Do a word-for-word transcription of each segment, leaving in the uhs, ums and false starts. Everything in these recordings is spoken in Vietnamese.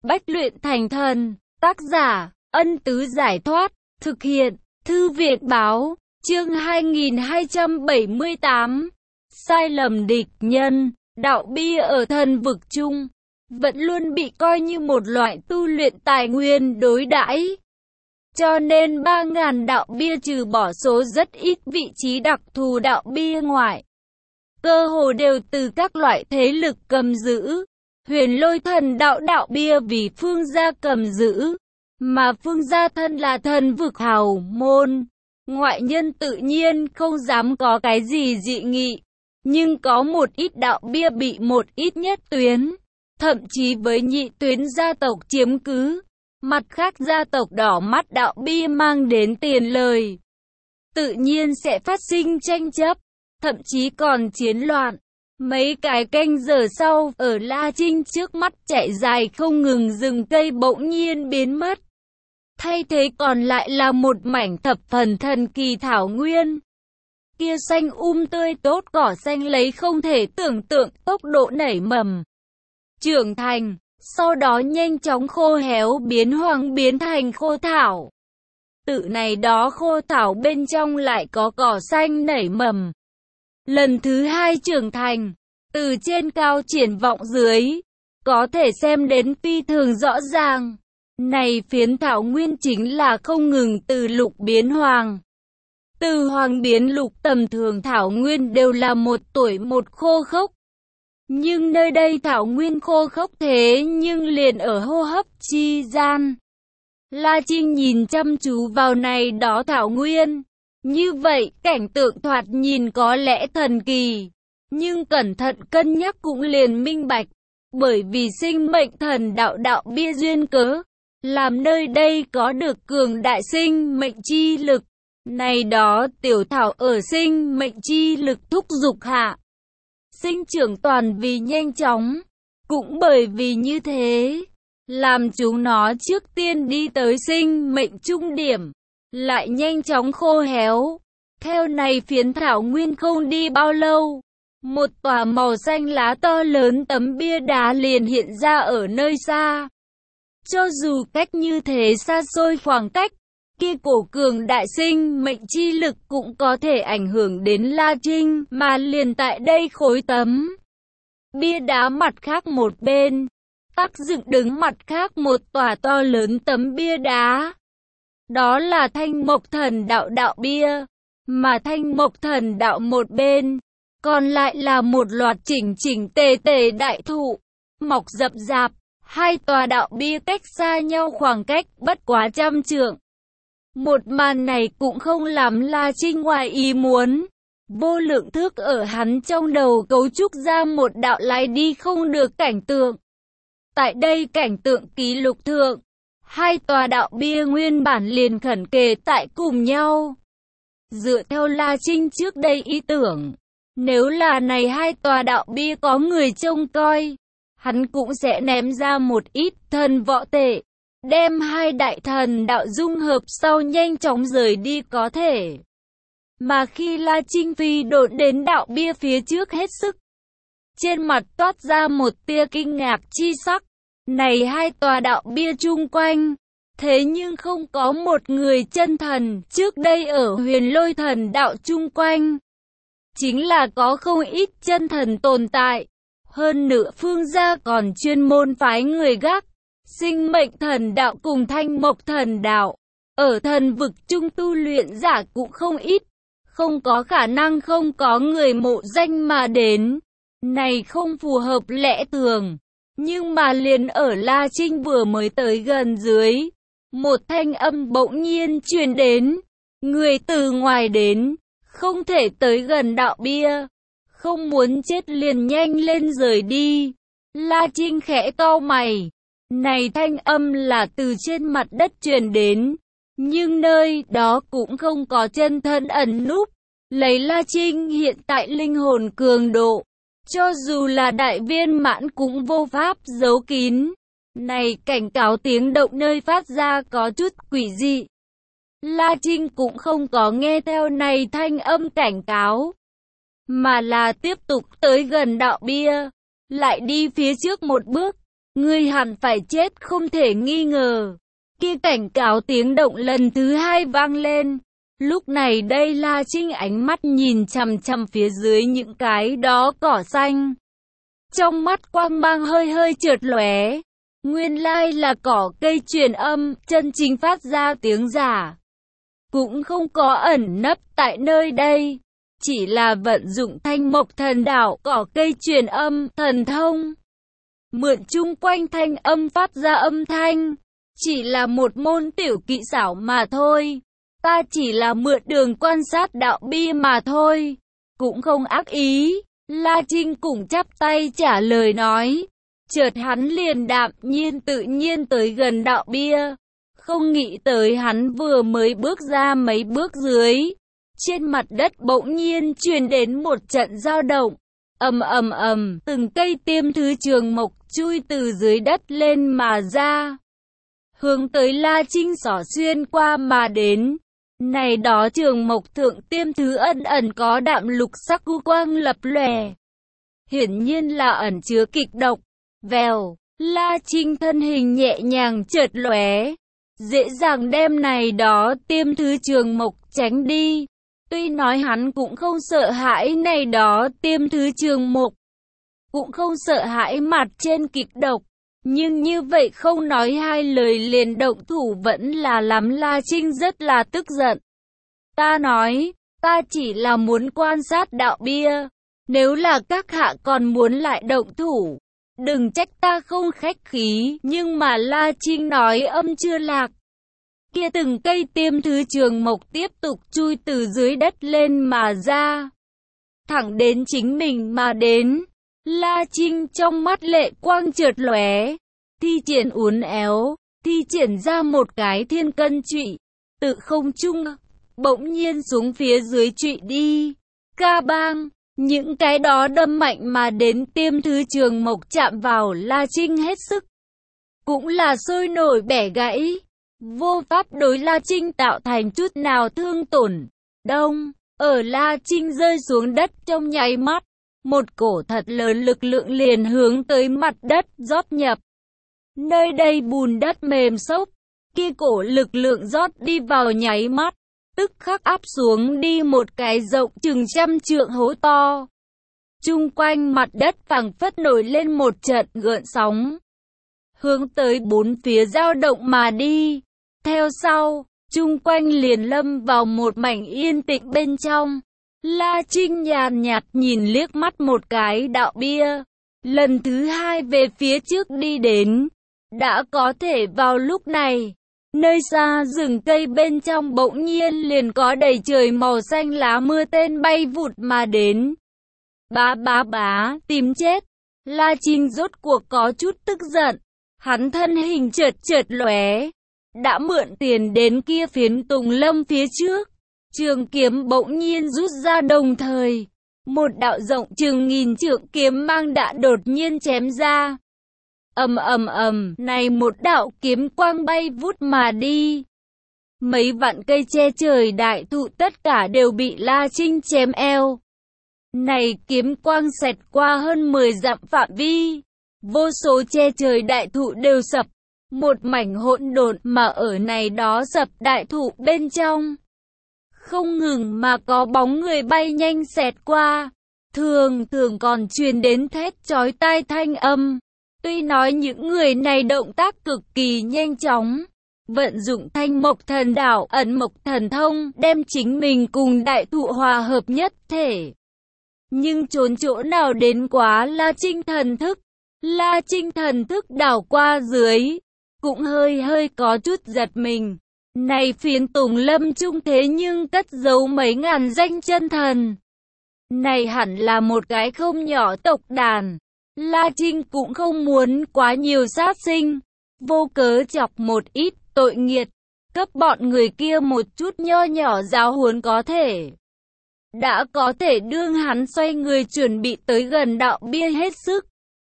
bách luyện thành thần. Tác giả, Ân Tứ Giải Thoát. Thực hiện, Thư Việt Báo. Chương hai nghìn hai trăm bảy mươi tám. Sai lầm địch nhân. Đạo bia ở thần vực chung vẫn luôn bị coi như một loại tu luyện tài nguyên đối đãi. Cho nên ba nghìn đạo bia trừ bỏ số rất ít vị trí đặc thù đạo bia ngoại, cơ hồ đều từ các loại thế lực cầm giữ. Huyền Lôi Thần đạo đạo bia vì Phương gia cầm giữ, mà Phương gia thân là thần vực hào môn, ngoại nhân tự nhiên không dám có cái gì dị nghị. Nhưng có một ít đạo bia bị một ít nhất tuyến, thậm chí với nhị tuyến gia tộc chiếm cứ. Mặt khác gia tộc đỏ mắt đạo bia mang đến tiền lời, tự nhiên sẽ phát sinh tranh chấp, thậm chí còn chiến loạn. Mấy cái canh giờ sau, ở La Trinh trước mắt chạy dài không ngừng rừng cây bỗng nhiên biến mất. Thay thế còn lại là một mảnh thập phần thần kỳ thảo nguyên. Kia xanh um tươi tốt cỏ xanh lấy không thể tưởng tượng tốc độ nảy mầm, trưởng thành, sau đó nhanh chóng khô héo biến hoang biến thành khô thảo. Tự này đó khô thảo bên trong lại có cỏ xanh nảy mầm. Lần thứ hai trưởng thành, từ trên cao triển vọng dưới, có thể xem đến phi thường rõ ràng. Này phiến thảo nguyên chính là không ngừng từ lục biến hoàng. Từ hoàng biến lục tầm thường thảo nguyên đều là một tuổi một khô khốc. Nhưng nơi đây thảo nguyên khô khốc thế nhưng liền ở hô hấp chi gian. La Trinh nhìn chăm chú vào này đó thảo nguyên. Như vậy cảnh tượng thoạt nhìn có lẽ thần kỳ, nhưng cẩn thận cân nhắc cũng liền minh bạch. Bởi vì sinh mệnh thần đạo đạo bia duyên cớ, làm nơi đây có được cường đại sinh mệnh chi lực. Này đó tiểu thảo ở sinh mệnh chi lực thúc dục hạ, sinh trưởng toàn vì nhanh chóng. Cũng bởi vì như thế, làm chúng nó trước tiên đi tới sinh mệnh trung điểm, lại nhanh chóng khô héo. Theo này phiến thảo nguyên không đi bao lâu, một tòa màu xanh lá to lớn tấm bia đá liền hiện ra ở nơi xa. Cho dù cách như thế xa xôi khoảng cách, kia cổ cường đại sinh mệnh chi lực cũng có thể ảnh hưởng đến La Trinh, mà liền tại đây khối tấm bia đá mặt khác một bên, tác dựng đứng mặt khác một tòa to lớn tấm bia đá. Đó là Thanh Mộc Thần đạo đạo bia, mà Thanh Mộc Thần đạo một bên, còn lại là một loạt chỉnh chỉnh tề tề đại thụ, mọc rậm rạp. Hai tòa đạo bia cách xa nhau khoảng cách bất quá trăm trượng. Một màn này cũng không làm La Trinh ngoài ý muốn. Vô lượng thước ở hắn trong đầu cấu trúc ra một đạo lái đi không được cảnh tượng. Tại đây cảnh tượng ký lục thượng, hai tòa đạo bia nguyên bản liền khẩn kề tại cùng nhau. Dựa theo La Trinh trước đây ý tưởng, nếu là này hai tòa đạo bia có người trông coi, hắn cũng sẽ ném ra một ít thần võ tệ, đem hai đại thần đạo dung hợp sau nhanh chóng rời đi có thể. Mà khi La Trinh phi độn đến đạo bia phía trước hết sức, trên mặt toát ra một tia kinh ngạc chi sắc. Này hai tòa đạo bia chung quanh, thế nhưng không có một người chân thần. Trước đây ở Huyền Lôi Thần đạo chung quanh, chính là có không ít chân thần tồn tại. Hơn nữa Phương gia còn chuyên môn phái người gác sinh mệnh thần đạo cùng Thanh Mộc Thần đạo. Ở thần vực chung tu luyện giả cũng không ít, không có khả năng không có người mộ danh mà đến. Này không phù hợp lẽ thường. Nhưng mà liền ở La Trinh vừa mới tới gần dưới, một thanh âm bỗng nhiên truyền đến. Người từ ngoài đến, không thể tới gần đạo bia. Không muốn chết liền nhanh lên rời đi. La Trinh khẽ cau mày. Này thanh âm là từ trên mặt đất truyền đến, nhưng nơi đó cũng không có chân thân ẩn núp. Lấy La Trinh hiện tại linh hồn cường độ, cho dù là đại viên mãn cũng vô pháp giấu kín. Này cảnh cáo tiếng động nơi phát ra có chút quỷ dị. La Trinh cũng không có nghe theo này thanh âm cảnh cáo, mà là tiếp tục tới gần đạo bia, lại đi phía trước một bước. Ngươi hẳn phải chết không thể nghi ngờ. Kia cảnh cáo tiếng động lần thứ hai vang lên. Lúc này đây La Trinh ánh mắt nhìn chằm chằm phía dưới những cái đó cỏ xanh. Trong mắt quang mang hơi hơi chợt lóe. Nguyên lai là cỏ cây truyền âm, chân chính phát ra tiếng giả. Cũng không có ẩn nấp tại nơi đây. Chỉ là vận dụng thanh mộc thần đạo, cỏ cây truyền âm, thần thông. Mượn chung quanh thanh âm phát ra âm thanh. Chỉ là một môn tiểu kỹ xảo mà thôi. Ta chỉ là mượn đường quan sát đạo bia mà thôi. Cũng không ác ý. La Trinh cũng chắp tay trả lời nói. Chợt hắn liền đạm nhiên tự nhiên tới gần đạo bia. Không nghĩ tới hắn vừa mới bước ra mấy bước dưới. Trên mặt đất bỗng nhiên truyền đến một trận dao động. Ầm ầm ầm, từng cây tiêm thứ trường mộc chui từ dưới đất lên mà ra. Hướng tới La Trinh xỏ xuyên qua mà đến. Này đó trường mộc thượng tiêm thứ ẩn ẩn có đạm lục sắc u quang lập lòe. Hiển nhiên là ẩn chứa kịch độc. Vèo, La Trinh thân hình nhẹ nhàng chợt lóe, dễ dàng đem này đó tiêm thứ trường mộc tránh đi. Tuy nói hắn cũng không sợ hãi này đó tiêm thứ trường mộc, cũng không sợ hãi mặt trên kịch độc, nhưng như vậy không nói hai lời liền động thủ vẫn là lắm. La Trinh rất là tức giận. Ta nói, ta chỉ là muốn quan sát đạo bia, nếu là các hạ còn muốn lại động thủ, đừng trách ta không khách khí. Nhưng mà La Trinh nói âm chưa lạc. Kia từng cây tiêm thứ trường mộc tiếp tục chui từ dưới đất lên mà ra. Thẳng đến chính mình mà đến. La Trinh trong mắt lệ quang chợt lóe. Thi triển uốn éo. Thi triển ra một cái thiên cân trụy. Tự không trung. Bỗng nhiên xuống phía dưới trụy đi. Ca bang. Những cái đó đâm mạnh mà đến tiêm thứ trường mộc chạm vào La Trinh hết sức. Cũng là sôi nổi bẻ gãy. Vô pháp đối La Trinh tạo thành chút nào thương tổn. Đông, ở La Trinh rơi xuống đất trong nháy mắt. Một cổ thật lớn lực lượng liền hướng tới mặt đất rót nhập. Nơi đây bùn đất mềm xốp. Kia cổ lực lượng rót đi vào nháy mắt. Tức khắc áp xuống đi một cái rộng chừng trăm trượng hố to. Chung quanh mặt đất phảng phất nổi lên một trận gợn sóng. Hướng tới bốn phía dao động mà đi. Theo sau, chung quanh liền lâm vào một mảnh yên tĩnh bên trong. La Trinh nhàn nhạt nhìn liếc mắt một cái đạo bia. Lần thứ hai về phía trước đi đến. Đã có thể vào lúc này. Nơi xa rừng cây bên trong bỗng nhiên liền có đầy trời màu xanh lá mưa tên bay vụt mà đến. Bá bá bá, tìm chết. La Trinh rốt cuộc có chút tức giận. Hắn thân hình chợt chợt lóe. Đã mượn tiền đến kia phiến tùng lâm phía trước. Trường kiếm bỗng nhiên rút ra đồng thời. Một đạo rộng chừng nghìn trượng kiếm mang đã đột nhiên chém ra. Ầm ầm ầm, này một đạo kiếm quang bay vút mà đi. Mấy vạn cây che trời đại thụ tất cả đều bị La Trinh chém eo. Này kiếm quang xẹt qua hơn mười dặm phạm vi. Vô số che trời đại thụ đều sập. Một mảnh hỗn độn mà ở này đó sập đại thụ bên trong. Không ngừng mà có bóng người bay nhanh xẹt qua. Thường thường còn truyền đến thét chói tai thanh âm. Tuy nói những người này động tác cực kỳ nhanh chóng, vận dụng thanh mộc thần đạo, ẩn mộc thần thông, đem chính mình cùng đại thụ hòa hợp nhất thể. Nhưng trốn chỗ nào đến quá La Trinh thần thức. La Trinh thần thức đảo qua dưới, cũng hơi hơi có chút giật mình. Này phiến tùng lâm trung thế nhưng cất giấu mấy ngàn danh chân thần. Này hẳn là một cái không nhỏ tộc đàn. La Trinh cũng không muốn quá nhiều sát sinh, vô cớ chọc một ít tội nghiệt, cấp bọn người kia một chút nho nhỏ giáo huấn có thể. Đã có thể đương hắn xoay người chuẩn bị tới gần đạo bia hết sức.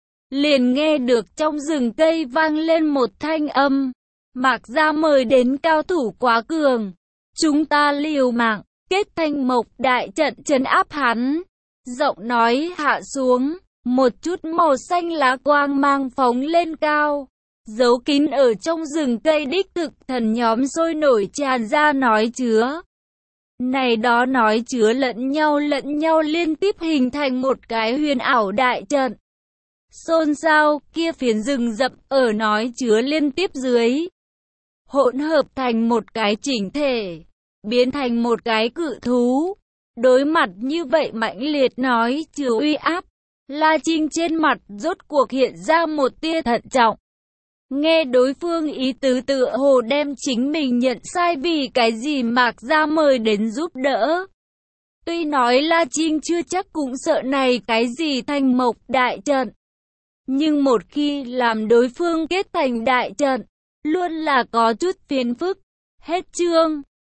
Liền nghe được trong rừng cây vang lên một thanh âm. Mạc gia mời đến cao thủ quá cường. Chúng ta liều mạng, kết thanh mộc đại trận trấn áp hắn. Giọng nói hạ xuống. một chút màu xanh lá quang mang phóng lên cao, giấu kín ở trong rừng cây. Đích thực thần nhóm sôi nổi tràn ra nói chứa. Này đó nói chứa lẫn nhau lẫn nhau liên tiếp hình thành một cái huyền ảo đại trận. Xôn xao, kia phiến rừng rậm ở nói chứa liên tiếp dưới, hỗn hợp thành một cái chỉnh thể, biến thành một cái cự thú. Đối mặt như vậy mãnh liệt nói chứa uy áp, La Trinh trên mặt rốt cuộc hiện ra một tia thận trọng. Nghe đối phương ý tứ tựa hồ đem chính mình nhận sai vì cái gì Mạc Gia mời đến giúp đỡ. Tuy nói La Trinh chưa chắc cũng sợ này cái gì thành mộc đại trận, nhưng một khi làm đối phương kết thành đại trận, luôn là có chút phiền phức. Hết chương.